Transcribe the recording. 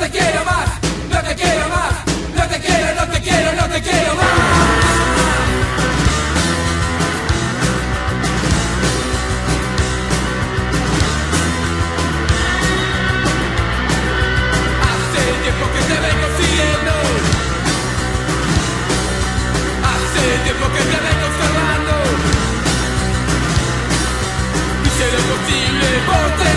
te quiero más, no te quiero más, no te quiero, no te quiero, no te quiero más. Hace tiempo que te vengo siguiendo, hace tiempo que te vengo observando. Hice lo posible por ti.